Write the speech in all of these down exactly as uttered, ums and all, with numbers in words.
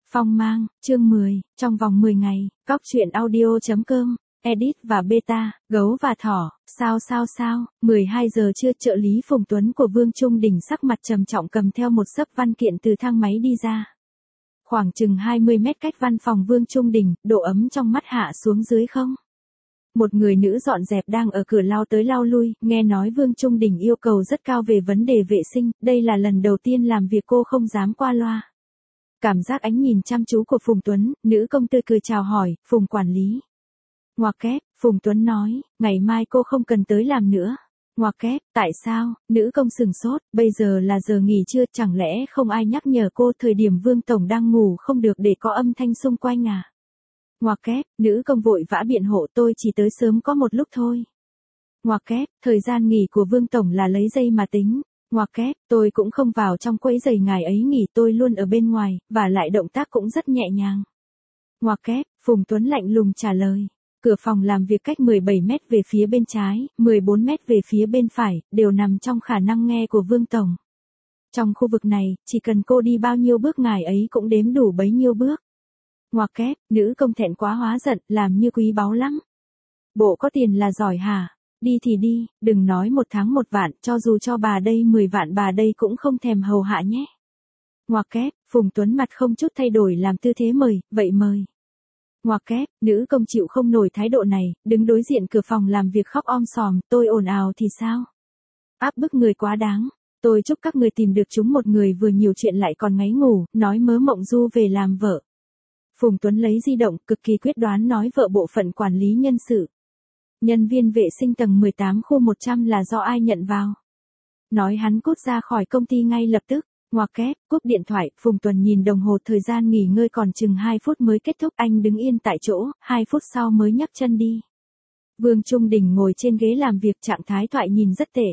Phong mang, chương mười, trong vòng mười ngày, cóc truyện audio.com, edit và beta, gấu và thỏ, sao sao sao, mười hai giờ trưa trợ lý Phùng Tuấn của Vương Trung Đình sắc mặt trầm trọng cầm theo một xấp văn kiện từ thang máy đi ra. Khoảng chừng hai mươi mét cách văn phòng Vương Trung Đình, độ ấm trong mắt hạ xuống dưới không. Một người nữ dọn dẹp đang ở cửa lao tới lao lui, nghe nói Vương Trung Đình yêu cầu rất cao về vấn đề vệ sinh, đây là lần đầu tiên làm việc cô không dám qua loa. Cảm giác ánh nhìn chăm chú của Phùng Tuấn, nữ công tươi cười chào hỏi, Phùng quản lý. Ngoặc kép, Phùng Tuấn nói, ngày mai cô không cần tới làm nữa. Ngoặc kép, tại sao, nữ công sừng sốt, bây giờ là giờ nghỉ trưa, chẳng lẽ không ai nhắc nhở cô thời điểm Vương Tổng đang ngủ không được để có âm thanh xung quanh à? Ngoặc kép, nữ công vội vã biện hộ tôi chỉ tới sớm có một lúc thôi. Ngoặc kép, thời gian nghỉ của Vương Tổng là lấy giây mà tính. Ngoặc kép, tôi cũng không vào trong quấy giày ngài ấy nghỉ, tôi luôn ở bên ngoài, và lại động tác cũng rất nhẹ nhàng. Ngoặc kép, Phùng Tuấn lạnh lùng trả lời. Cửa phòng làm việc cách mười bảy mét về phía bên trái, mười bốn mét về phía bên phải, đều nằm trong khả năng nghe của Vương Tổng. Trong khu vực này, chỉ cần cô đi bao nhiêu bước ngài ấy cũng đếm đủ bấy nhiêu bước. Ngoặc kép, nữ công thẹn quá hóa giận, làm như quý báu lắm. Bộ có tiền là giỏi hả? Đi thì đi, đừng nói một tháng một vạn, cho dù cho bà đây mười vạn bà đây cũng không thèm hầu hạ nhé. Ngoặc kép, Phùng Tuấn mặt không chút thay đổi làm tư thế mời, vậy mời. Ngoặc kép, nữ công chịu không nổi thái độ này, đứng đối diện cửa phòng làm việc khóc om sòm, tôi ồn ào thì sao? Áp bức người quá đáng, tôi chúc các người tìm được chúng một người vừa nhiều chuyện lại còn ngáy ngủ, nói mớ mộng du về làm vợ. Phùng Tuấn lấy di động, cực kỳ quyết đoán nói vợ bộ phận quản lý nhân sự. Nhân viên vệ sinh tầng mười tám khu một trăm là do ai nhận vào? Nói hắn cút ra khỏi công ty ngay lập tức. Ngoặc kép, cúp điện thoại, Phùng Tuấn nhìn đồng hồ thời gian nghỉ ngơi còn chừng hai phút mới kết thúc, anh đứng yên tại chỗ, hai phút sau mới nhấc chân đi. Vương Trung Đình ngồi trên ghế làm việc trạng thái thoại nhìn rất tệ.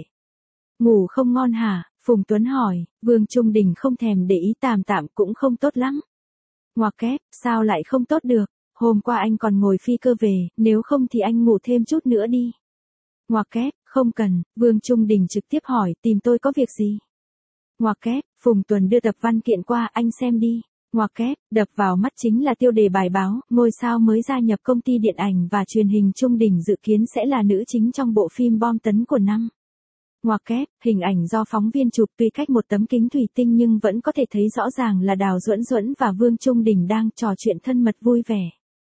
Ngủ không ngon hả? Phùng Tuấn hỏi, Vương Trung Đình không thèm để ý tạm tạm cũng không tốt lắm. Ngoặc kép, sao lại không tốt được? Hôm qua anh còn ngồi phi cơ về, nếu không thì anh ngủ thêm chút nữa đi. Ngoặc kép, không cần, Vương Trung Đình trực tiếp hỏi, tìm tôi có việc gì? Ngoặc kép, Phùng Tuấn đưa tập văn kiện qua, anh xem đi. Ngoặc kép, đập vào mắt chính là tiêu đề bài báo, ngôi sao mới gia nhập công ty điện ảnh và truyền hình Trung Đình dự kiến sẽ là nữ chính trong bộ phim bom tấn của năm. Ngoặc kép, hình ảnh do phóng viên chụp tuy cách một tấm kính thủy tinh nhưng vẫn có thể thấy rõ ràng là Đào Duẫn Duẫn và Vương Trung Đình đang trò chuyện thân mật vui vẻ.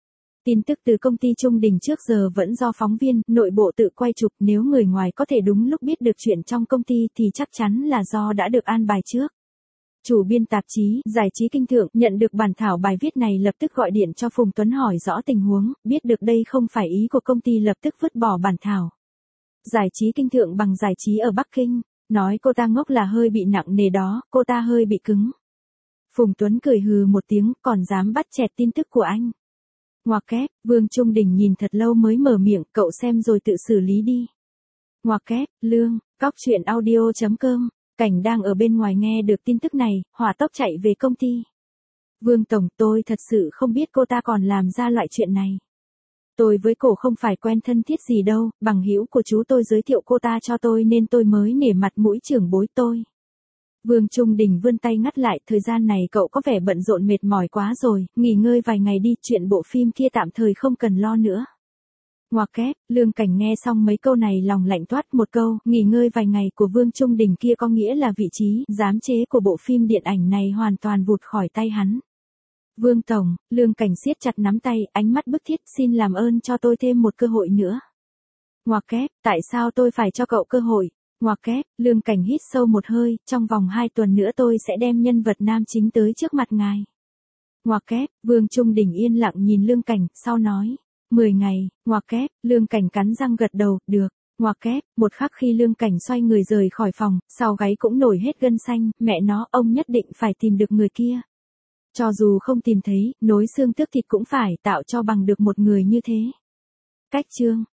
Tin tức từ công ty Trung Đình trước giờ vẫn do phóng viên, nội bộ tự quay chụp, nếu người ngoài có thể đúng lúc biết được chuyện trong công ty thì chắc chắn là do đã được an bài trước. Chủ biên tạp chí, Giải trí Kinh Thượng, nhận được bản thảo bài viết này lập tức gọi điện cho Phùng Tuấn hỏi rõ tình huống, biết được đây không phải ý của công ty lập tức vứt bỏ bản thảo. Giải trí Kinh Thượng bằng Giải trí ở Bắc Kinh, nói cô ta ngốc là hơi bị nặng nề đó, cô ta hơi bị cứng. Phùng Tuấn cười hừ một tiếng, còn dám bắt chẹt tin tức của anh. Ngoặc kép, Vương Trung Đình nhìn thật lâu mới mở miệng, cậu xem rồi tự xử lý đi. Ngoặc kép, Lương, cóc truyện audio.com, Cảnh đang ở bên ngoài nghe được tin tức này, hỏa tốc chạy về công ty. Vương Tổng, tôi thật sự không biết cô ta còn làm ra loại chuyện này. Tôi với cổ không phải quen thân thiết gì đâu, bằng hữu của chú tôi giới thiệu cô ta cho tôi nên tôi mới nể mặt mũi trưởng bối tôi. Vương Trung Đình vươn tay ngắt lại, thời gian này cậu có vẻ bận rộn mệt mỏi quá rồi, nghỉ ngơi vài ngày đi, chuyện bộ phim kia tạm thời không cần lo nữa. Ngoặc kép, Lương Cảnh nghe xong mấy câu này lòng lạnh toát, một câu, nghỉ ngơi vài ngày của Vương Trung Đình kia có nghĩa là vị trí, giám chế của bộ phim điện ảnh này hoàn toàn vụt khỏi tay hắn. Vương Tổng, Lương Cảnh siết chặt nắm tay, ánh mắt bức thiết, xin làm ơn cho tôi thêm một cơ hội nữa. Ngoặc kép, tại sao tôi phải cho cậu cơ hội? Ngoặc kép, Lương Cảnh hít sâu một hơi, trong vòng hai tuần nữa tôi sẽ đem nhân vật nam chính tới trước mặt ngài. Ngoặc kép, Vương Trung Đình yên lặng nhìn Lương Cảnh, sau nói, mười ngày, ngoặc kép, Lương Cảnh cắn răng gật đầu, được. Ngoặc kép, một khắc khi Lương Cảnh xoay người rời khỏi phòng, sau gáy cũng nổi hết gân xanh, mẹ nó, ông nhất định phải tìm được người kia. Cho dù không tìm thấy, nối xương tước thịt cũng phải tạo cho bằng được một người như thế. Cách chương.